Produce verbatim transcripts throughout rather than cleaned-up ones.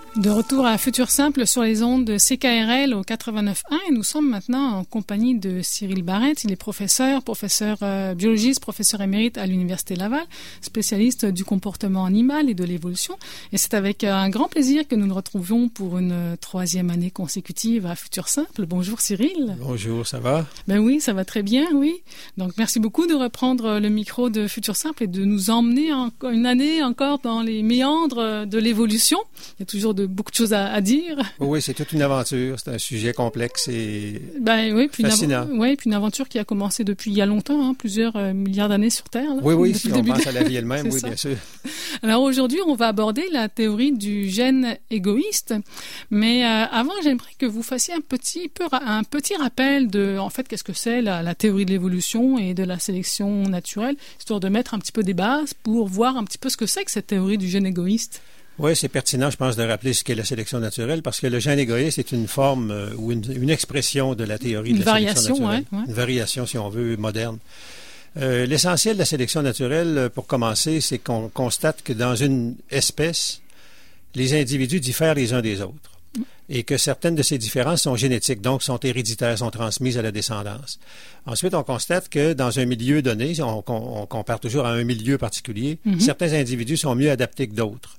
De retour à Futur Simple sur les ondes de C K R L au quatre-vingt-neuf point un et nous sommes maintenant en compagnie de Cyril Barrette. Il est professeur, professeur euh, biologiste, professeur émérite à l'Université Laval, spécialiste du comportement animal et de l'évolution. Et c'est avec euh, un grand plaisir que nous le retrouvons pour une euh, troisième année consécutive à Futur Simple. Bonjour Cyril. Bonjour, ça va? Ben oui, ça va très bien, oui. Donc merci beaucoup de reprendre le micro de Futur Simple et de nous emmener en, une année encore dans les méandres de l'évolution. Il y a toujours de beaucoup de choses à, à dire. Oui, c'est toute une aventure. C'est un sujet complexe et ben, oui, puis fascinant. Une, oui, puis une aventure qui a commencé depuis il y a longtemps, hein, plusieurs euh, milliards d'années sur Terre. Là, oui, oui, si on pense de... à la vie elle-même, oui, ça. Bien sûr. Alors aujourd'hui, on va aborder la théorie du gène égoïste. Mais euh, avant, j'aimerais que vous fassiez un petit, peu, un petit rappel de, en fait, qu'est-ce que c'est la, la théorie de l'évolution et de la sélection naturelle, histoire de mettre un petit peu des bases pour voir un petit peu ce que c'est que cette théorie du gène égoïste. Oui, c'est pertinent, je pense, de rappeler ce qu'est la sélection naturelle, parce que le gène égoïste est une forme euh, ou une, une expression de la théorie une de la variation, sélection naturelle. Ouais, ouais. Une variation, si on veut, moderne. Euh, l'essentiel de la sélection naturelle, pour commencer, c'est qu'on constate que dans une espèce, les individus diffèrent les uns des autres et que certaines de ces différences sont génétiques, donc sont héréditaires, sont transmises à la descendance. Ensuite, on constate que dans un milieu donné, on, on, on compare toujours à un milieu particulier, mm-hmm. certains individus sont mieux adaptés que d'autres.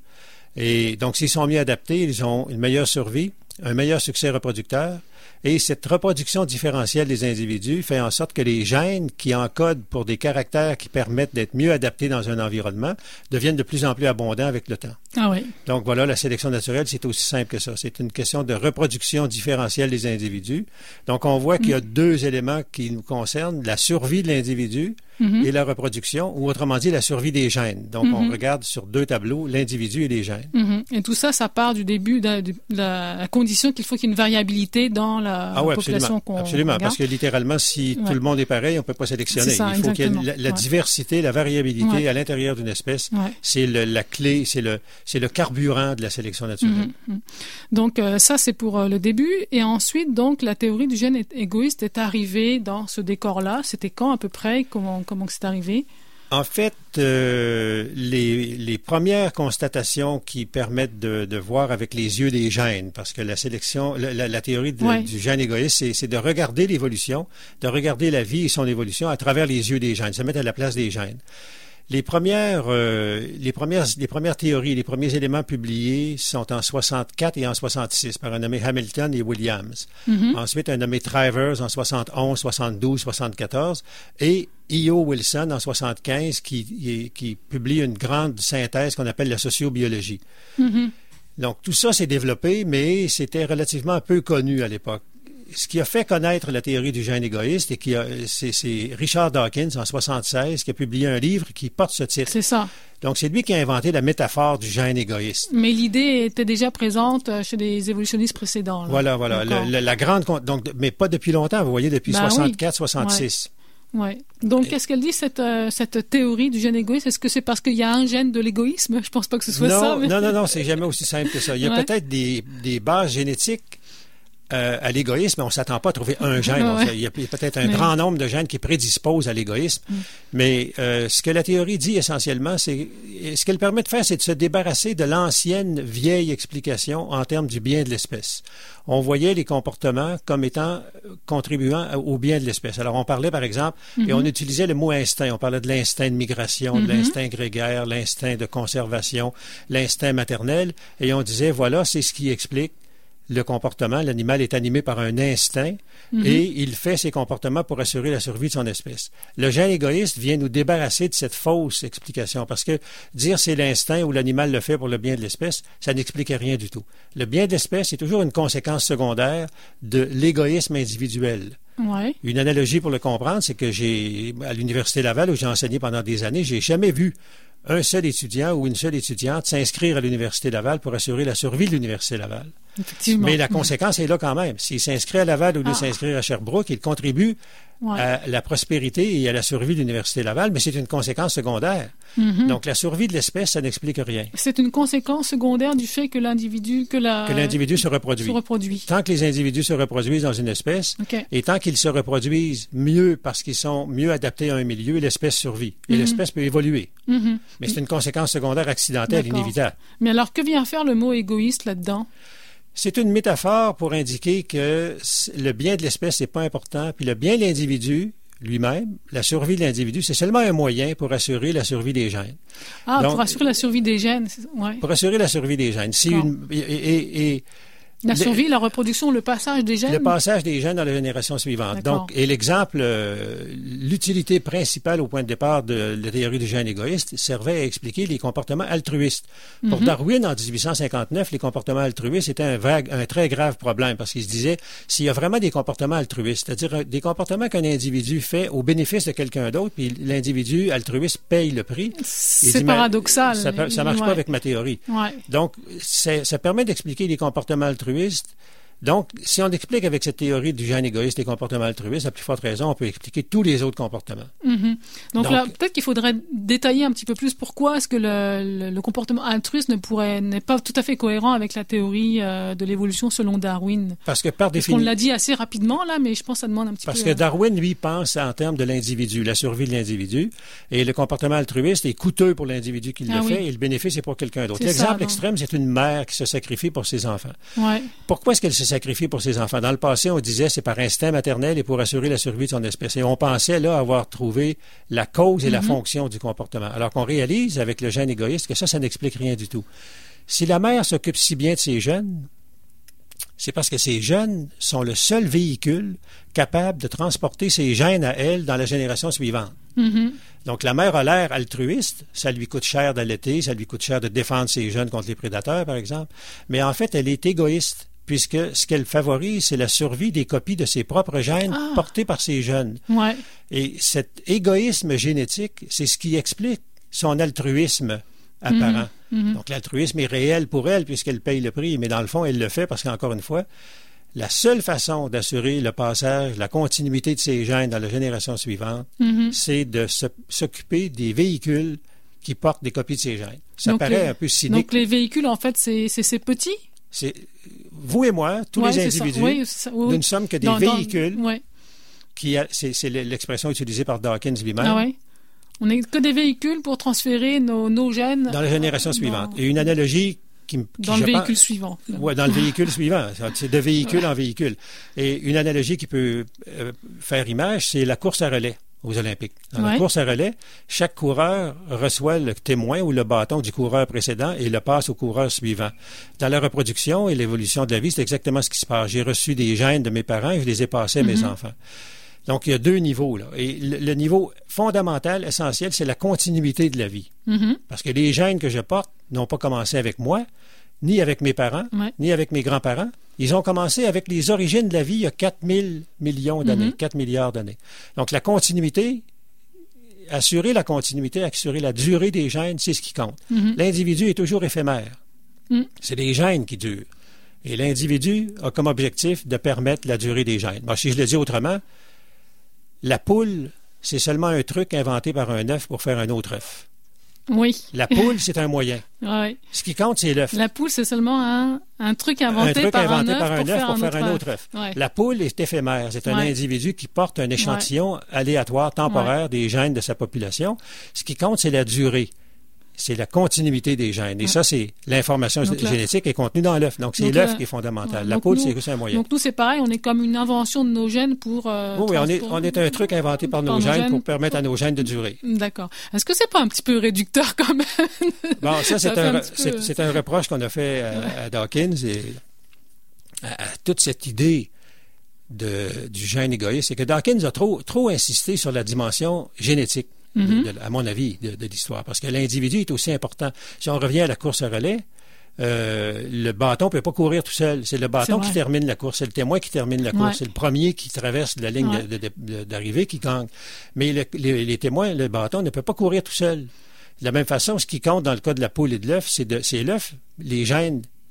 Et donc, s'ils sont mieux adaptés, ils ont une meilleure survie, un meilleur succès reproducteur. Et cette reproduction différentielle des individus fait en sorte que les gènes qui encodent pour des caractères qui permettent d'être mieux adaptés dans un environnement deviennent de plus en plus abondants avec le temps. Ah oui. Donc voilà, la sélection naturelle, c'est aussi simple que ça. C'est une question de reproduction différentielle des individus. Donc on voit qu'il y a mmh. deux éléments qui nous concernent, la survie de l'individu mmh. et la reproduction, ou autrement dit, la survie des gènes. Donc mmh. on regarde sur deux tableaux, l'individu et les gènes. Mmh. Et tout ça, ça part du début de, de, de la condition qu'il faut qu'il y ait une variabilité dans la ah oui, population absolument, qu'on absolument, regarde. Parce que littéralement, si ouais. tout le monde est pareil, on ne peut pas sélectionner. Ça, il faut qu'il y ait la, la ouais. diversité, la variabilité ouais. à l'intérieur d'une espèce. Ouais. C'est le, la clé, c'est le, c'est le carburant de la sélection naturelle. Mmh. Donc euh, ça, c'est pour euh, le début. Et ensuite, donc, la théorie du gène égoïste est arrivée dans ce décor-là. C'était quand à peu près? Comment, comment c'est arrivé? En fait, euh, les, les premières constatations qui permettent de, de voir avec les yeux des gènes, parce que la sélection, la, la, la théorie de, ouais. du gène égoïste, c'est, c'est de regarder l'évolution, de regarder la vie et son évolution à travers les yeux des gènes, se mettre à la place des gènes. Les premières, euh, les premières, les premières théories, les premiers éléments publiés sont en soixante-quatre et en soixante-six par un nommé Hamilton et Williams. Mm-hmm. Ensuite, un nommé Travers en soixante et onze, soixante-douze, soixante-quatorze et E O Wilson en soixante-quinze qui, qui publie une grande synthèse qu'on appelle la sociobiologie. Mm-hmm. Donc, tout ça s'est développé, mais c'était relativement peu connu à l'époque. Ce qui a fait connaître la théorie du gène égoïste, et qui a, c'est, c'est Richard Dawkins, en soixante-seize, qui a publié un livre qui porte ce titre. C'est ça. Donc, c'est lui qui a inventé la métaphore du gène égoïste. Mais l'idée était déjà présente chez des évolutionnistes précédents. Là. Voilà, voilà. Le, le, la grande, donc, mais pas depuis longtemps, vous voyez, depuis ben soixante-quatre, oui. soixante-six. Oui. Ouais. Donc, et... qu'est-ce qu'elle dit, cette, euh, cette théorie du gène égoïste? Est-ce que c'est parce qu'il y a un gène de l'égoïsme? Je pense pas que ce soit non, ça. Mais... Non, non, non, c'est jamais aussi simple que ça. Il y a ouais. peut-être des, des bases génétiques Euh, à l'égoïsme, mais on ne s'attend pas à trouver un gène. Ouais. Il y a peut-être un mais... grand nombre de gènes qui prédisposent à l'égoïsme. Mm. Mais euh, ce que la théorie dit essentiellement, c'est ce qu'elle permet de faire, c'est de se débarrasser de l'ancienne vieille explication en termes du bien de l'espèce. On voyait les comportements comme étant contribuant au bien de l'espèce. Alors, on parlait, par exemple, mm-hmm. et on utilisait le mot instinct. On parlait de l'instinct de migration, mm-hmm. de l'instinct grégaire, l'instinct de conservation, l'instinct maternel. Et on disait, voilà, c'est ce qui explique le comportement. L'animal est animé par un instinct mm-hmm. et il fait ses comportements pour assurer la survie de son espèce. Le gène égoïste vient nous débarrasser de cette fausse explication parce que dire c'est l'instinct ou l'animal le fait pour le bien de l'espèce, ça n'explique rien du tout. Le bien de l'espèce est toujours une conséquence secondaire de l'égoïsme individuel. Ouais. Une analogie pour le comprendre, c'est que j'ai, à l'Université Laval, où j'ai enseigné pendant des années, j'ai jamais vu un seul étudiant ou une seule étudiante s'inscrire à l'Université Laval pour assurer la survie de l'Université Laval. Effectivement. Mais la conséquence est là quand même. S'il s'inscrit à Laval au lieu de Ah. s'inscrire à Sherbrooke, il contribue Ouais. à la prospérité et à la survie de l'Université Laval, mais c'est une conséquence secondaire. Mhm. Donc, la survie de l'espèce, ça n'explique rien. C'est une conséquence secondaire du fait que l'individu, que la, Que l'individu se reproduit. se reproduit. Tant que les individus se reproduisent dans une espèce, OK. et tant qu'ils se reproduisent mieux parce qu'ils sont mieux adaptés à un milieu, l'espèce survit. Et Mhm. l'espèce peut évoluer. Mhm. Mais c'est une conséquence secondaire accidentelle, D'accord. inévitable. Mais alors, que vient faire le mot égoïste là-dedans? C'est une métaphore pour indiquer que le bien de l'espèce n'est pas important, puis le bien de l'individu lui-même, la survie de l'individu, c'est seulement un moyen pour assurer la survie des gènes. Ah, Donc, pour assurer la survie des gènes. Ouais. Pour assurer la survie des gènes. Si D'accord. une, et, et- et La le- survie, la reproduction, le passage des gènes. le passage des gènes dans la génération suivante. D'accord. Donc, et l'exemple, euh, l'utilité principale au point de départ de la théorie du gène égoïste servait à expliquer les comportements altruistes. Pour Mhm. Darwin, en dix-huit cent cinquante-neuf, les comportements altruistes étaient un, vague, un très grave problème parce qu'il se disait, s'il y a vraiment des comportements altruistes, c'est-à-dire euh, des comportements qu'un individu fait au bénéfice de quelqu'un d'autre, puis l'individu altruiste paye le prix. il C'est dit, mais paradoxal. Ça, peut- ça marche Ouais. pas avec ma théorie. Ouais. Donc, c'est- ça permet d'expliquer les comportements altruistes. Donc, si on explique avec cette théorie du gène égoïste les comportements altruistes, à plus forte raison, on peut expliquer tous les autres comportements. Mhm. Donc, Donc- là, peut-être qu'il faudrait détailler un petit peu plus pourquoi est-ce que le, le, le comportement altruiste ne pourrait n'est pas tout à fait cohérent avec la théorie euh, de l'évolution selon Darwin. Parce que par Parce qu'on définition... l'a dit assez rapidement là, mais je pense que ça demande un petit Parce peu. que euh, Darwin, lui, pense en termes de l'individu, la survie de l'individu, et le comportement altruiste est coûteux pour l'individu qui Ah le oui. fait, et le bénéfice est pour quelqu'un d'autre. C'est ça, L'exemple donc. extrême, c'est une mère qui se sacrifie pour ses enfants. Ouais. Pourquoi est-ce qu'elle se sacrifie pour ses enfants? Dans le passé, on disait c'est par instinct maternel et pour assurer la survie de son espèce. Et on pensait là avoir trouvé la cause et la Mhm. fonction du comportement. Alors qu'on réalise avec le gène égoïste que ça, ça n'explique rien du tout. Si la mère s'occupe si bien de ses jeunes, c'est parce que ces jeunes sont le seul véhicule capable de transporter ces gènes à elle dans la génération suivante. Mhm. Donc, la mère a l'air altruiste, ça lui coûte cher d'allaiter, ça lui coûte cher de défendre ses jeunes contre les prédateurs, par exemple, mais en fait, elle est égoïste, puisque ce qu'elle favorise, c'est la survie des copies de ses propres gènes Ah. portés par ses jeunes. Ouais. Et cet égoïsme génétique, c'est ce qui explique son altruisme apparent. Mhm. Donc, l'altruisme est réel pour elle, puisqu'elle paye le prix, mais dans le fond, elle le fait parce qu'encore une fois, la seule façon d'assurer le passage, la continuité de ses gènes dans la génération suivante, Mhm. c'est de se- s'occuper des véhicules qui portent des copies de ces gènes. Ça Donc, paraît les- un peu cynique. Donc les véhicules, en fait, c'est c'est ces petits. C'est vous et moi, tous Ouais, les c'est ça. individus, Oui, c'est ça. Oui, nous oui. ne sommes que des Dans- dans- véhicules ouais. qui, a- c'est c'est l'expression utilisée par Dawkins lui-même, Ah ouais. On n'est que des véhicules pour transférer nos, nos gènes dans la génération euh, suivante. dans- Et une analogie qui, me- qui dans le je pense- véhicule suivant. Ouais, dans le véhicule suivant. C'est de véhicule en véhicule. Et une analogie qui peut euh, faire image, c'est la course à relais aux Olympiques. Dans Ouais. la course à relais, chaque coureur reçoit le témoin ou le bâton du coureur précédent et le passe au coureur suivant. Dans la reproduction et l'évolution de la vie, c'est exactement ce qui se passe. J'ai reçu des gènes de mes parents et je les ai passés à mes Mhm. enfants. Donc, il y a deux niveaux, là. Et le, le niveau fondamental, essentiel, c'est la continuité de la vie. Mhm. Parce que les gènes que je porte n'ont pas commencé avec moi, ni avec mes parents, Ouais. ni avec mes grands-parents. Ils ont commencé avec les origines de la vie il y a quatre mille millions d'années, Mhm. quatre milliards d'années. Donc, la continuité, assurer la continuité, assurer la durée des gènes, c'est ce qui compte. Mhm. L'individu est toujours éphémère. Mhm. C'est les gènes qui durent. Et l'individu a comme objectif de permettre la durée des gènes. Bon, si je le dis autrement, la poule, c'est seulement un truc inventé par un œuf pour faire un autre œuf. Oui. La poule, c'est un moyen. Ouais. Ce qui compte, c'est l'œuf. La poule, c'est seulement un, un truc inventé, un truc par, inventé un œuf par un pour œuf faire pour un faire autre un œuf. autre œuf. Ouais. La poule est éphémère. C'est un Ouais. individu qui porte un échantillon aléatoire, temporaire des gènes de sa population. Ce qui compte, c'est la durée. C'est la continuité des gènes. Et Ouais. ça, c'est l'information Donc là- génétique est contenue dans l'œuf. Donc, c'est Donc l'œuf là- qui est fondamental. Ouais. La Donc poule, nous- c'est juste un moyen. Donc nous, c'est pareil, on est comme une invention de nos gènes pour... euh, oui, oui, on est, transpor- on est un truc inventé par, par nos nos gènes gènes. pour permettre à nos gènes de durer. D'accord. Est-ce que c'est pas un petit peu réducteur quand même? Bon, ça, c'est Ça fait un, un re- petit peu- c'est- c'est un reproche qu'on a fait à, à Dawkins et à, à toute cette idée de, du gène égoïste. C'est que Dawkins a trop, trop insisté sur la dimension génétique, de- Mhm. de- à mon avis, de, de l'histoire. Parce que l'individu est aussi important. Si on revient à la course à relais, euh, le bâton ne peut pas courir tout seul. C'est le bâton C'est qui vrai. termine la course. C'est le témoin qui termine la course. Ouais. C'est le premier qui traverse la ligne Ouais. de- de- de- d'arrivée qui gagne. Mais le- les, les témoins, le bâton ne peut pas courir tout seul. De la même façon, ce qui compte dans le cas de la poule et de l'œuf, c'est de- c'est l'œuf, les gènes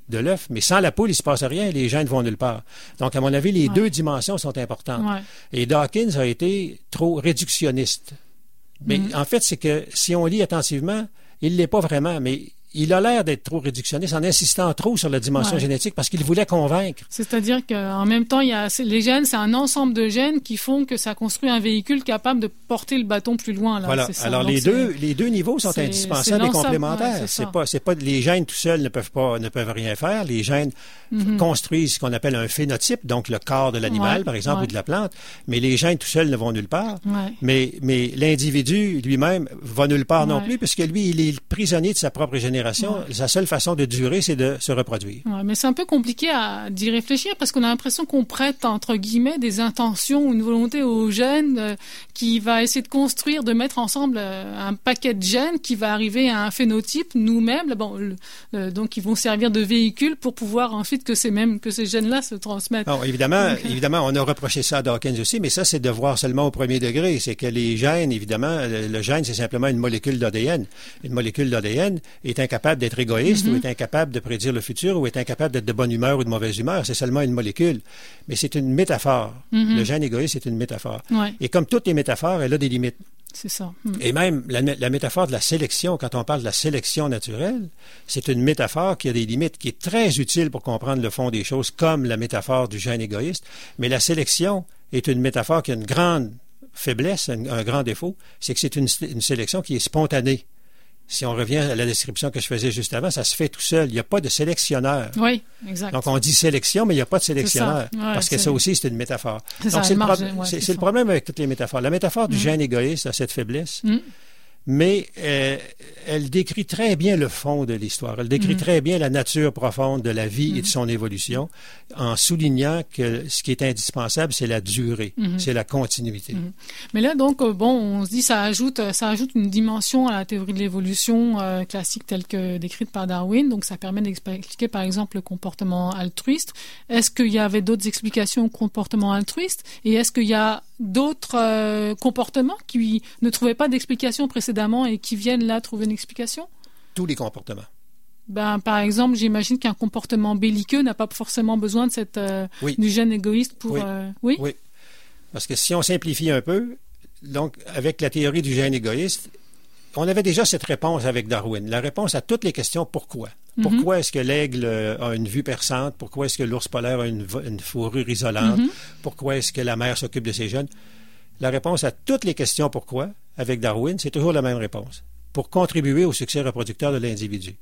de l'œuf, mais sans la poule, il ne se passe rien, les gènes vont nulle part. Donc, à mon avis, les ouais. deux dimensions sont importantes. Ouais. Et Dawkins a été trop réductionniste. Mais mm-hmm. en fait, c'est que si on lit attentivement, il ne l'est pas vraiment, mais il a l'air d'être trop réductionniste en insistant trop sur la dimension ouais. génétique parce qu'il voulait convaincre. C'est-à-dire qu'en même temps, il y a, les gènes, c'est un ensemble de gènes qui font que ça construit un véhicule capable de porter le bâton plus loin. Là, voilà. C'est ça. Alors, les deux, les deux niveaux sont indispensables et complémentaires. Ouais, c'est c'est pas, c'est pas, les gènes tout seuls ne peuvent pas, ne peuvent rien faire. Les gènes mm-hmm. construisent ce qu'on appelle un phénotype, donc le corps de l'animal, ouais, par exemple, ouais. ou de la plante. Mais les gènes tout seuls ne vont nulle part. Ouais. Mais, mais l'individu lui-même va nulle part ouais. non plus, puisque lui, il est prisonnier de sa propre génération. Ouais. Sa seule façon de durer, c'est de se reproduire. Ouais, mais c'est un peu compliqué à d'y réfléchir parce qu'on a l'impression qu'on prête, entre guillemets, des intentions ou une volonté aux gènes euh, qui va essayer de construire, de mettre ensemble euh, un paquet de gènes qui va arriver à un phénotype nous-mêmes. Bon, le, euh, donc, ils vont servir de véhicule pour pouvoir ensuite que ces mêmes, que ces gènes-là se transmettent. Non, évidemment, donc, évidemment, on a reproché ça à Dawkins aussi, mais ça, c'est de voir seulement au premier degré. C'est que les gènes, évidemment, le, le gène, c'est simplement une molécule d'A D N. Une molécule d'A D N est incapable d'être égoïste Mm-hmm. ou est incapable de prédire le futur ou est incapable d'être de bonne humeur ou de mauvaise humeur. C'est seulement une molécule. Mais c'est une métaphore. Mm-hmm. Le gène égoïste, c'est une métaphore. Ouais. Et comme toutes les métaphores, elle a des limites. C'est ça. Mm. Et même la, la métaphore de la sélection, quand on parle de la sélection naturelle, c'est une métaphore qui a des limites, qui est très utile pour comprendre le fond des choses, comme la métaphore du gène égoïste. Mais la sélection est une métaphore qui a une grande faiblesse, un, un grand défaut, c'est que c'est une, une sélection qui est spontanée. Si on revient à la description que je faisais juste avant, ça se fait tout seul. Il n'y a pas de sélectionneur. Oui, exact. Donc, on dit sélection, mais il n'y a pas de sélectionneur. Ouais, parce que ça aussi, c'est une métaphore. C'est, Donc, ça, c'est, le, marge, pro- ouais, c'est, c'est le problème avec toutes les métaphores. La métaphore du mmh. gène égoïste a cette faiblesse. Mmh. Mais euh, elle décrit très bien le fond de l'histoire. Elle décrit mmh. très bien la nature profonde de la vie mmh. et de son évolution, en soulignant que ce qui est indispensable, c'est la durée, mmh. c'est la continuité. Mmh. Mais là, donc, bon, on se dit ça ajoute, ça ajoute une dimension à la théorie de l'évolution euh, classique telle que décrite par Darwin. Donc, ça permet d'expliquer, par exemple, le comportement altruiste. Est-ce qu'il y avait d'autres explications au comportement altruiste? Et est-ce qu'il y a d'autres euh, comportements qui ne trouvaient pas d'explication précédemment et qui viennent là trouver une explication? Tous les comportements. Ben, par exemple, j'imagine qu'un comportement belliqueux n'a pas forcément besoin de cette, euh, oui. du gène égoïste pour... Oui. Euh, oui? oui. Parce que si on simplifie un peu, donc avec la théorie du gène égoïste, on avait déjà cette réponse avec Darwin. La réponse à toutes les questions « pourquoi ». Pourquoi mm-hmm. est-ce que l'aigle a une vue perçante? Pourquoi est-ce que l'ours polaire a une, une fourrure isolante? Mm-hmm. Pourquoi est-ce que la mère s'occupe de ses jeunes? La réponse à toutes les questions « pourquoi » avec Darwin, c'est toujours la même réponse. Pour contribuer au succès reproducteur de l'individu.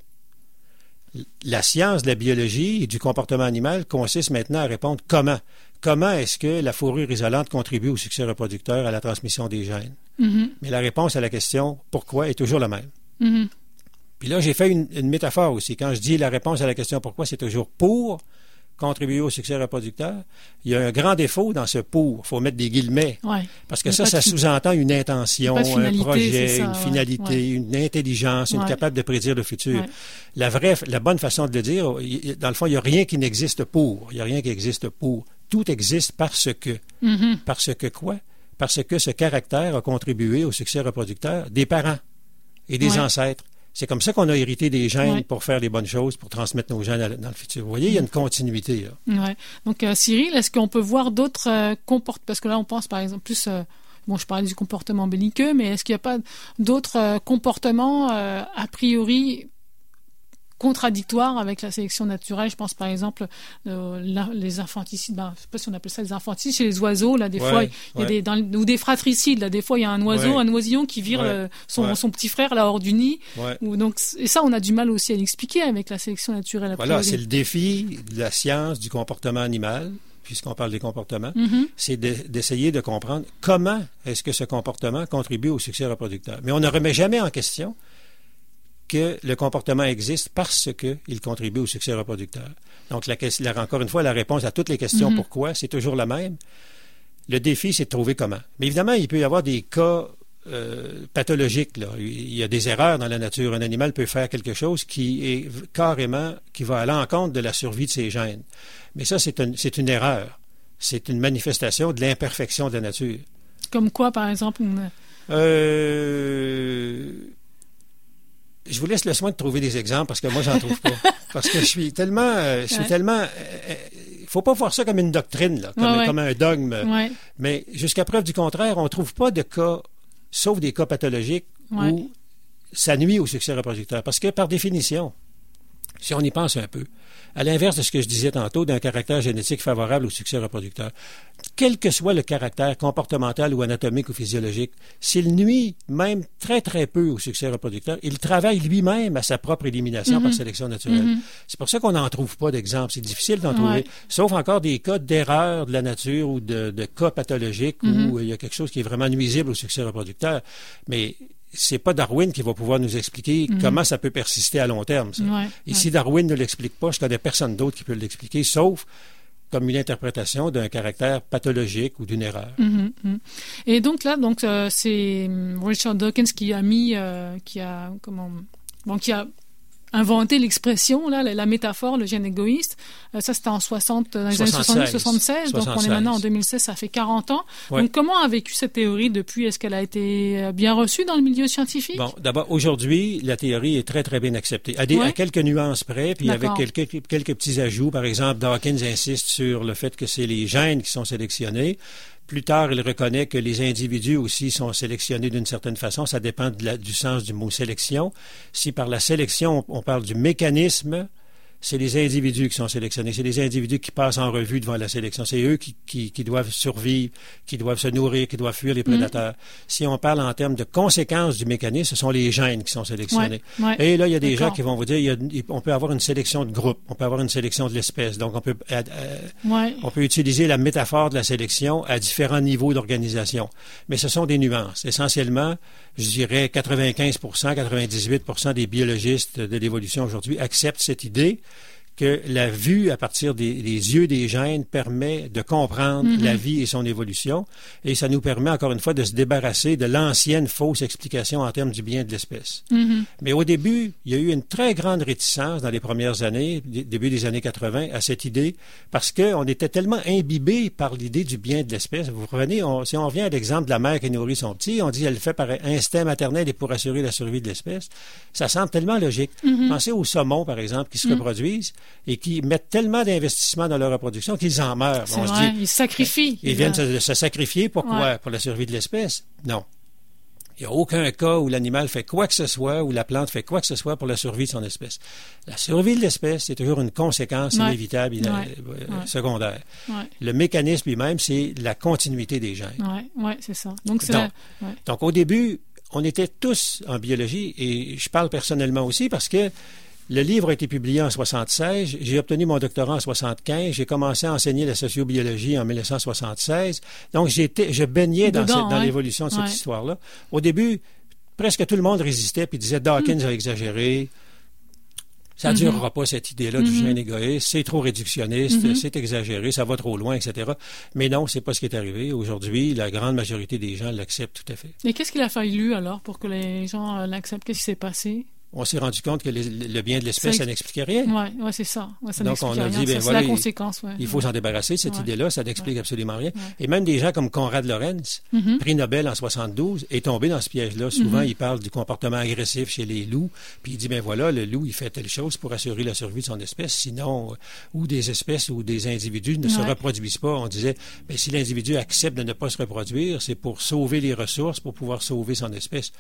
La science de la biologie et du comportement animal consiste maintenant à répondre « comment ». Comment est-ce que la fourrure isolante contribue au succès reproducteur, à la transmission des gènes? Mm-hmm. Mais la réponse à la question « pourquoi » est toujours la même. Mm-hmm. Puis là, j'ai fait une, une métaphore aussi. Quand je dis la réponse à la question « pourquoi », c'est toujours « pour » contribuer au succès reproducteur. Il y a un grand défaut dans ce « pour ». Il faut mettre des guillemets. Ouais. Parce que ça, ça fi... sous-entend une intention, un projet, ça, une ouais. finalité, ouais. une intelligence, une ouais. capable de prédire le futur. Ouais. La vraie, la bonne façon de le dire, dans le fond, il n'y a rien qui n'existe pour. Il n'y a rien qui existe pour. Tout existe parce que. Mm-hmm. Parce que quoi? Parce que ce caractère a contribué au succès reproducteur des parents et des ouais. ancêtres. C'est comme ça qu'on a hérité des gènes ouais. pour faire les bonnes choses, pour transmettre nos gènes dans le futur. Vous voyez, il y a une continuité. Là. Ouais. Donc, euh, Cyril, est-ce qu'on peut voir d'autres euh, comportements? Parce que là, on pense par exemple plus... Euh, bon, je parlais du comportement belliqueux, mais est-ce qu'il n'y a pas d'autres euh, comportements euh, a priori contradictoires avec la sélection naturelle? Je pense par exemple euh, la, les infanticides, ben, je ne sais pas si on appelle ça les infanticides chez les oiseaux, là des ouais, fois il y a ouais. des dans, ou des fratricides, là des fois il y a un oiseau, ouais. un oisillon qui vire ouais. euh, son, ouais. son petit frère là hors du nid. Ouais. Ou, donc et ça on a du mal aussi à l'expliquer avec la sélection naturelle. Voilà, c'est le défi de la science du comportement animal. Puisqu'on parle des comportements, mm-hmm. c'est de, d'essayer de comprendre comment est-ce que ce comportement contribue au succès reproducteur. Mais on ne remet jamais en question que le comportement existe parce qu'il contribue au succès reproducteur. Donc, la, la, encore une fois, la réponse à toutes les questions mm-hmm. pourquoi, c'est toujours la même. Le défi, c'est de trouver comment. Mais évidemment, il peut y avoir des cas euh, pathologiques. Là. Il y a des erreurs dans la nature. Un animal peut faire quelque chose qui est carrément, qui va à l'encontre de la survie de ses gènes. Mais ça, c'est, un, c'est une erreur. C'est une manifestation de l'imperfection de la nature. Comme quoi, par exemple? Une... Euh... je vous laisse le soin de trouver des exemples parce que moi, j'en trouve pas. Parce que je suis tellement... Euh, je suis ouais. tellement... Il euh, faut pas voir ça comme une doctrine, là, comme, ouais, ouais. comme un dogme. Ouais. Mais jusqu'à preuve du contraire, on trouve pas de cas, sauf des cas pathologiques, ouais. où ça nuit au succès reproducteur. Parce que, par définition, si on y pense un peu, à l'inverse de ce que je disais tantôt d'un caractère génétique favorable au succès reproducteur, quel que soit le caractère comportemental ou anatomique ou physiologique, s'il nuit même très, très peu au succès reproducteur, il travaille lui-même à sa propre élimination mm-hmm. par sélection naturelle. Mm-hmm. C'est pour ça qu'on n'en trouve pas d'exemple. C'est difficile d'en ouais. trouver, sauf encore des cas d'erreur de la nature ou de, de cas pathologiques mm-hmm. où il y a quelque chose qui est vraiment nuisible au succès reproducteur. Mais c'est pas Darwin qui va pouvoir nous expliquer mm-hmm. comment ça peut persister à long terme. Ça. Ouais, Et ouais. si Darwin ne l'explique pas, je connais personne d'autre qui peut l'expliquer, sauf comme une interprétation d'un caractère pathologique ou d'une erreur. Mm-hmm. Et donc là, donc euh, c'est Richard Dawkins qui a mis, euh, qui a comment, bon, qui a inventé l'expression, là, la, la métaphore, le gène égoïste. Euh, ça, c'était en soixante, dans les soixante-seize, années soixante-dix, soixante-seize. Donc, on est maintenant en deux mille seize, ça fait quarante ans. Ouais. Donc, comment a vécu cette théorie depuis? Est-ce qu'elle a été bien reçue dans le milieu scientifique? Bon, d'abord, aujourd'hui, la théorie est très, très bien acceptée. À, des, ouais. à quelques nuances près, puis D'accord. avec quelques, quelques petits ajouts. Par exemple, Dawkins insiste sur le fait que c'est les gènes qui sont sélectionnés. Plus tard, il reconnaît que les individus aussi sont sélectionnés d'une certaine façon. Ça dépend de la, du sens du mot sélection. Si par la sélection, on parle du mécanisme, c'est les individus qui sont sélectionnés. C'est les individus qui passent en revue devant la sélection. C'est eux qui, qui, qui doivent survivre, qui doivent se nourrir, qui doivent fuir les prédateurs. Mmh. Si on parle en termes de conséquences du mécanisme, ce sont les gènes qui sont sélectionnés. Ouais, ouais. Et là, il y a des D'accord. gens qui vont vous dire, il y a, on peut avoir une sélection de groupe, on peut avoir une sélection de l'espèce. Donc, on peut, euh, ouais. on peut utiliser la métaphore de la sélection à différents niveaux d'organisation. Mais ce sont des nuances. Essentiellement, je dirais quatre-vingt-quinze pour cent, quatre-vingt-dix-huit pour cent des biologistes de l'évolution aujourd'hui acceptent cette idée que la vue à partir des, des yeux des gènes permet de comprendre mm-hmm. la vie et son évolution, et ça nous permet encore une fois de se débarrasser de l'ancienne fausse explication en termes du bien de l'espèce. Mm-hmm. Mais au début, il y a eu une très grande réticence dans les premières années, début des années quatre-vingt, à cette idée, parce qu'on était tellement imbibé par l'idée du bien de l'espèce. Vous revenez, on, si on revient à l'exemple de la mère qui nourrit son petit, on dit elle le fait par instinct maternel et pour assurer la survie de l'espèce. Ça semble tellement logique. Mm-hmm. Pensez aux saumons, par exemple, qui se mm-hmm. reproduisent et qui mettent tellement d'investissement dans leur reproduction qu'ils en meurent. C'est on vrai, se dit, ils sacrifient. Ils viennent se, se sacrifier. Pourquoi? Ouais. Pour la survie de l'espèce? Non. Il n'y a aucun cas où l'animal fait quoi que ce soit, ou la plante fait quoi que ce soit pour la survie de son espèce. La survie de l'espèce, c'est toujours une conséquence ouais. inévitable, ouais. Euh, secondaire. Ouais. Le mécanisme lui-même, c'est la continuité des gènes. Oui, ouais, c'est ça. Donc, c'est donc, la... ouais. donc, au début, on était tous en biologie, et je parle personnellement aussi parce que le livre a été publié en soixante-seize. J'ai obtenu mon doctorat en soixante-quinze. J'ai commencé à enseigner la sociobiologie en dix-neuf cent soixante-seize. Donc, j'étais, je baignais dans, Dedans, cette, dans ouais. l'évolution de cette ouais. histoire-là. Au début, presque tout le monde résistait puis disait Dawkins mm. a exagéré. Ça ne mm-hmm. durera pas, cette idée-là mm-hmm. du gène égoïste. C'est trop réductionniste, mm-hmm. c'est exagéré, ça va trop loin, et cetera. Mais non, c'est pas ce qui est arrivé. Aujourd'hui, la grande majorité des gens l'acceptent tout à fait. Et qu'est-ce qu'il a fallu, alors, pour que les gens l'acceptent? Qu'est-ce qui s'est passé? On s'est rendu compte que les, le bien de l'espèce, ça n'expliquait rien. Oui, ouais, c'est ça. Ouais, ça Donc, on a rien. dit, ben ça, voilà, c'est la conséquence. Ouais. Il faut ouais. s'en débarrasser de cette ouais. idée-là, ça n'explique ouais. absolument rien. Ouais. Et même des gens comme Konrad Lorenz, mm-hmm. prix Nobel en soixante-douze, est tombé dans ce piège-là. Souvent, mm-hmm. il parle du comportement agressif chez les loups, puis il dit, ben voilà, le loup, il fait telle chose pour assurer la survie de son espèce, sinon, ou des espèces ou des individus ne ouais. se reproduisent pas. On disait, ben si l'individu accepte de ne pas se reproduire, c'est pour sauver les ressources, pour pouvoir sauver son espèce.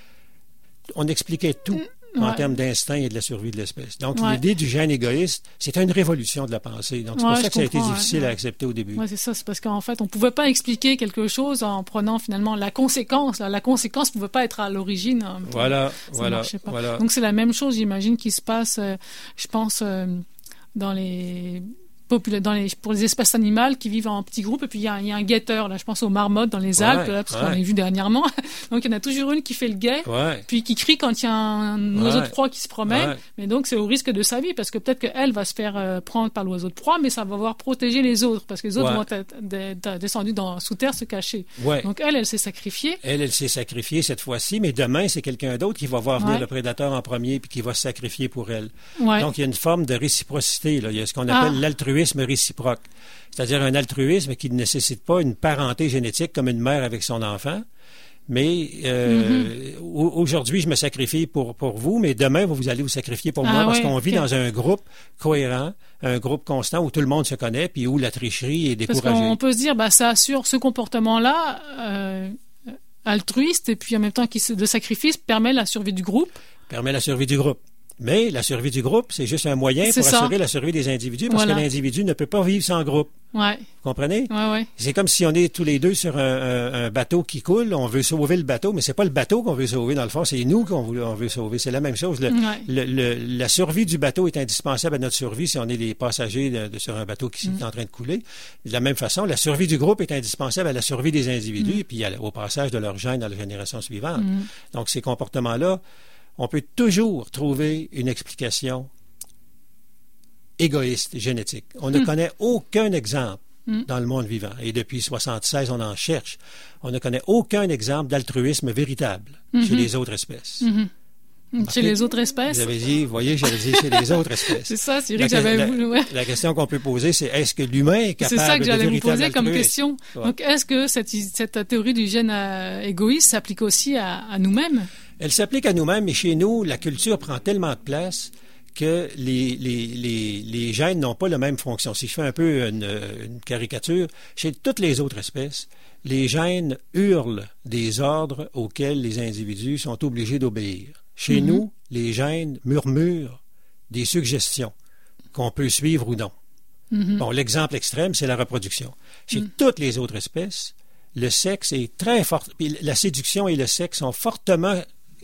On expliquait tout. Mm. en ouais. termes d'instinct et de la survie de l'espèce. Donc, ouais. l'idée du gène égoïste, c'est une révolution de la pensée. Donc, c'est ouais, pour ça que ça a été difficile ouais. à accepter au début. Oui, c'est ça. C'est parce qu'en fait, on ne pouvait pas expliquer quelque chose en prenant finalement la conséquence. La conséquence ne pouvait pas être à l'origine. Voilà, voilà, voilà. Donc, c'est la même chose, j'imagine, qui se passe, euh, je pense, euh, dans les... Dans les, pour les espèces animales qui vivent en petits groupes. Et puis, il y a, il y a un guetteur, là, je pense aux marmottes dans les Alpes, ouais, là, parce ouais. qu'on l'a vu dernièrement. Donc, il y en a toujours une qui fait le guet, ouais. puis qui crie quand il y a un ouais. oiseau de proie qui se promène. Ouais. Mais donc, c'est au risque de sa vie, parce que peut-être qu'elle va se faire euh, prendre par l'oiseau de proie, mais ça va avoir protégé les autres, parce que les autres ouais. vont être de, de, descendus dans, sous terre se cacher. Ouais. Donc, elle, elle s'est sacrifiée. Elle, elle s'est sacrifiée cette fois-ci, mais demain, c'est quelqu'un d'autre qui va voir venir ouais. le prédateur en premier, puis qui va se sacrifier pour elle. Ouais. Donc, il y a une forme de réciprocité, là. Il y a ce qu'on appelle ah. l'altruisme réciproque. C'est-à-dire un altruisme qui ne nécessite pas une parenté génétique comme une mère avec son enfant, Mais euh, mm-hmm. aujourd'hui, je me sacrifie pour, pour vous, mais demain, vous, vous allez vous sacrifier pour ah, moi parce oui, qu'on vit okay. dans un groupe cohérent, un groupe constant où tout le monde se connaît puis où la tricherie est découragée. Parce qu'on peut se dire, bah, ça assure ce comportement-là euh, altruiste et puis en même temps qui de sacrifice permet la survie du groupe. Permet la survie du groupe. Mais la survie du groupe, c'est juste un moyen c'est pour ça. assurer la survie des individus parce voilà. que l'individu ne peut pas vivre sans groupe. Ouais. Vous comprenez? Ouais, ouais. C'est comme si on est tous les deux sur un, un, un bateau qui coule, on veut sauver le bateau, mais c'est pas le bateau qu'on veut sauver dans le fond, c'est nous qu'on veut, on veut sauver. C'est la même chose. Le, ouais. le, le, la survie du bateau est indispensable à notre survie si on est les passagers de, de, sur un bateau qui mm. est en train de couler. De la même façon, la survie du groupe est indispensable à la survie des individus mm. et puis à, au passage de leur gène dans la génération suivante. Mm. Donc ces comportements-là, on peut toujours trouver une explication égoïste, génétique. On mm. ne connaît aucun exemple mm. dans le monde vivant. Et depuis soixante-seize, on en cherche. On ne connaît aucun exemple d'altruisme véritable mm-hmm. chez les autres espèces. Mm-hmm. Marquez, chez les autres espèces? Vous avez dit, vous voyez, j'avais dit chez les autres espèces. C'est ça, c'est vrai que j'avais la, voulu. Ouais. La question qu'on peut poser, c'est est-ce que l'humain est capable de C'est ça que j'allais vous poser altruisme? comme question. Ouais. Donc, est-ce que cette, cette théorie du gène euh, égoïste s'applique aussi à, à nous-mêmes? Elle s'applique à nous-mêmes, mais chez nous, la culture prend tellement de place que les, les, les, les gènes n'ont pas la même fonction. Si je fais un peu une, une caricature, chez toutes les autres espèces, les gènes hurlent des ordres auxquels les individus sont obligés d'obéir. Chez mm-hmm. nous, les gènes murmurent des suggestions qu'on peut suivre ou non. Mm-hmm. Bon, l'exemple extrême, c'est la reproduction. Chez mm. toutes les autres espèces, le sexe est très fort. Puis la séduction et le sexe sont fortement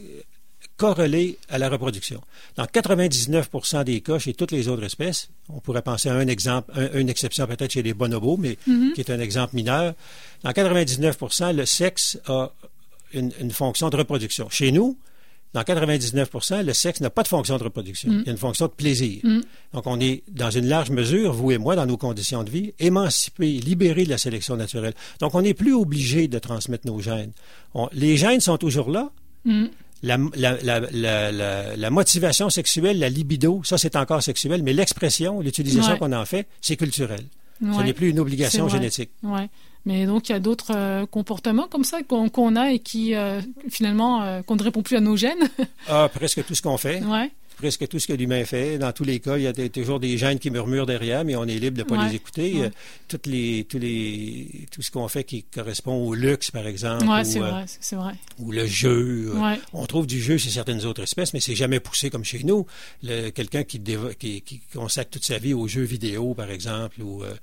corrélés à la reproduction. Dans quatre-vingt-dix-neuf pour cent des cas, chez toutes les autres espèces, on pourrait penser à un exemple, un, une exception peut-être chez les bonobos, mais mm-hmm. qui est un exemple mineur. Dans quatre-vingt-dix-neuf pour cent, le sexe a une, une fonction de reproduction. Chez nous, dans quatre-vingt-dix-neuf pour cent, le sexe n'a pas de fonction de reproduction. Mm. Il y a une fonction de plaisir. Mm. Donc, on est, dans une large mesure, vous et moi, dans nos conditions de vie, émancipés, libérés de la sélection naturelle. Donc, on n'est plus obligé de transmettre nos gènes. On, les gènes sont toujours là. Mm. La, la, la, la, la, la motivation sexuelle, la libido, ça, c'est encore sexuel, mais l'expression, l'utilisation ouais. qu'on en fait, c'est culturel. Ouais. Ce n'est plus une obligation génétique. Ouais. Mais donc, il y a d'autres euh, comportements comme ça qu'on, qu'on a et qui, euh, finalement, euh, qu'on ne répond plus à nos gènes. Ah, presque tout ce qu'on fait. Ouais. Presque tout ce que l'humain fait. Dans tous les cas, il y a des, toujours des gènes qui murmurent derrière, mais on est libre de ne pas ouais. les écouter. Ouais. Euh, toutes les, tous les, tout ce qu'on fait qui correspond au luxe, par exemple. Oui, ou, c'est, euh, vrai, c'est vrai. Ou le jeu. Ouais. Euh, on trouve du jeu chez certaines autres espèces, mais c'est jamais poussé comme chez nous. Le, quelqu'un qui, dévo- qui, qui consacre toute sa vie aux jeux vidéo, par exemple, ou... Euh,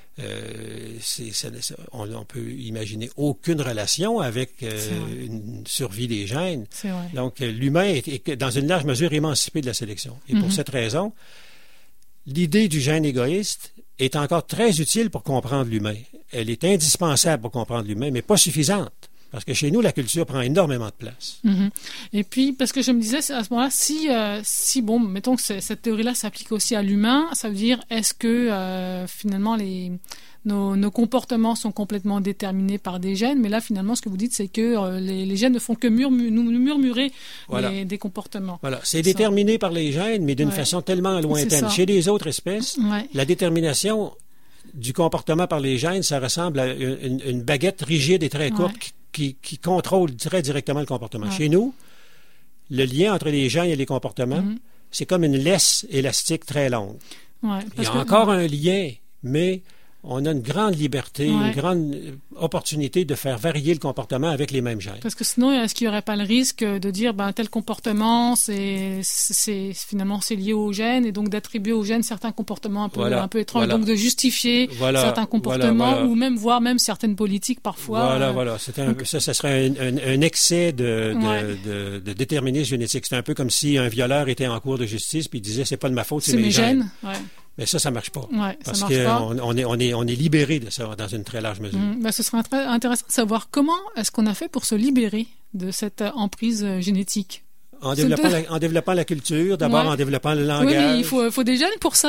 Euh, c'est, ça, on, on peut imaginer aucune relation avec euh, une survie des gènes. Donc, l'humain est, est dans une large mesure émancipé de la sélection. Et mm-hmm. pour cette raison, l'idée du gène égoïste est encore très utile pour comprendre l'humain. Elle est indispensable pour comprendre l'humain, mais pas suffisante. Parce que chez nous, la culture prend énormément de place. Mm-hmm. Et puis, parce que je me disais, à ce moment-là, si, euh, si bon, mettons que cette théorie-là s'applique aussi à l'humain, ça veut dire, est-ce que, euh, finalement, les, nos, nos comportements sont complètement déterminés par des gènes? Mais là, finalement, ce que vous dites, c'est que euh, les, les gènes ne font que murmu- nous murmurer voilà. les, des comportements. Voilà. C'est ça. Déterminé par les gènes, mais d'une ouais. façon tellement lointaine. Chez les autres espèces, ouais. la détermination du comportement par les gènes, ça ressemble à une, une baguette rigide et très courte ouais. Qui, qui contrôle très directement le comportement. Ouais. Chez nous, le lien entre les gènes et les comportements, mm-hmm. c'est comme une laisse élastique très longue. Ouais, Il y a que, encore ouais. un lien, mais on a une grande liberté, ouais. une grande opportunité de faire varier le comportement avec les mêmes gènes. Parce que sinon, est-ce qu'il n'y aurait pas le risque de dire ben, tel comportement, c'est, c'est, finalement, c'est lié aux gènes, et donc d'attribuer aux gènes certains comportements un peu, voilà. un peu étranges, voilà. donc de justifier voilà. certains comportements, voilà, voilà. ou même voir même certaines politiques parfois. Voilà, euh, voilà. C'est un, donc, ça, ça serait un, un, un excès de, de, ouais. de, de déterminisme génétique. C'est un peu comme si un violeur était en cour de justice puis il disait c'est pas de ma faute, c'est, c'est mes, mes gènes. gènes. Ouais. Mais ça, ça ne marche pas. Ouais, parce ça marche pas. qu'on on est, on est, on est libéré de ça dans une très large mesure. Mmh, ben ce serait très intéressant de savoir comment est-ce qu'on a fait pour se libérer de cette emprise génétique. En développant, de... la, en développant la culture, d'abord ouais. en développant le langage. Oui, mais il faut, faut des gènes pour ça.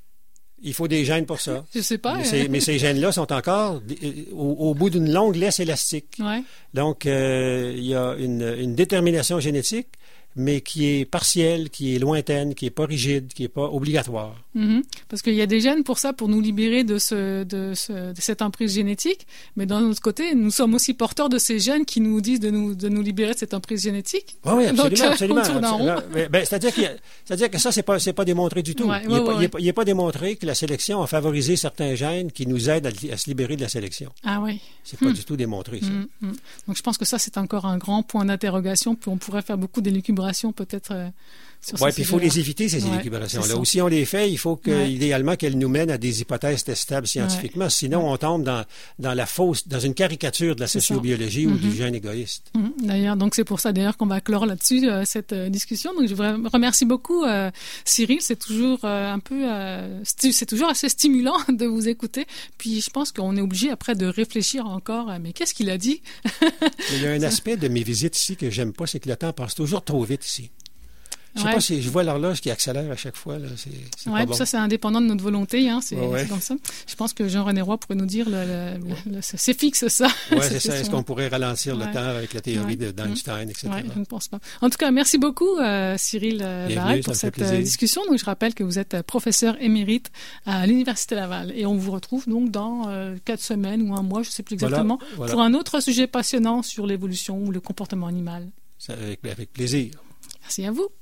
Il faut des gènes pour ça. Je sais pas. Mais, euh... ces, mais ces gènes-là sont encore au, au bout d'une longue laisse élastique. Ouais. Donc, euh, il y a une, une détermination génétique. mais qui est partielle, qui est lointaine, qui n'est pas rigide, qui n'est pas obligatoire. Mm-hmm. Parce qu'il y a des gènes pour ça, pour nous libérer de, ce, de, ce, de cette emprise génétique, mais d'un autre côté, nous sommes aussi porteurs de ces gènes qui nous disent de nous, de nous libérer de cette emprise génétique. Oui, oui, absolument. Donc, absolument, on tourne en rond. absolument. Ben, c'est-à-dire, qu'il y a, c'est-à-dire que ça, c'est pas, c'est pas démontré du tout. Ouais, il ouais, n'est ouais, pas, ouais. pas démontré que la sélection a favorisé certains gènes qui nous aident à, à se libérer de la sélection. Ah oui. C'est pas hmm. du tout démontré, ça. Hmm, hmm. Donc, je pense que ça, c'est encore un grand point d'interrogation, puis on pourrait faire beaucoup d'élucubrations, peut-être, euh, sur Oui, ce puis il faut les éviter, ces ouais, élucubrations-là. Ou si on les fait, il faut que, ouais. idéalement, qu'elles nous mènent à des hypothèses testables scientifiquement. Ouais. Sinon, on tombe dans, dans la fausse, dans une caricature de la sociobiologie ou mm-hmm. du gène égoïste. Mm-hmm. D'ailleurs, donc c'est pour ça, d'ailleurs, qu'on va clore là-dessus, euh, cette euh, discussion. Donc, je vous remercie beaucoup, euh, Cyril. C'est toujours euh, un peu, euh, stu- c'est toujours assez stimulant de vous écouter. Puis, je pense qu'on est obligé, après, de réfléchir encore, euh, mais qu'est-ce qu'il a dit? Il y a un aspect de mes visites ici que j'aime pas, c'est que le temps passe toujours trop vite ici. Je sais ouais. pas si je vois l'horloge qui accélère à chaque fois. Là. C'est, c'est ouais, pas bon. Ça, c'est indépendant de notre volonté. Hein. C'est, ouais, ouais. c'est comme ça. Je pense que Jean-René Roy pourrait nous dire le, le, ouais. le, le, c'est fixe, ça. Oui, c'est ça. Est-ce qu'on pourrait ralentir ouais. le temps avec la théorie ouais. d'Einstein, et cetera? Oui, je ne pense pas. En tout cas, merci beaucoup, euh, Cyril euh, Barrette, pour cette euh, discussion. Donc, je rappelle que vous êtes professeur émérite à l'Université Laval. Et on vous retrouve donc dans euh, quatre semaines ou un mois, je ne sais plus exactement, voilà, voilà. pour un autre sujet passionnant sur l'évolution ou le comportement animal. Ça, avec, avec plaisir. Merci à vous.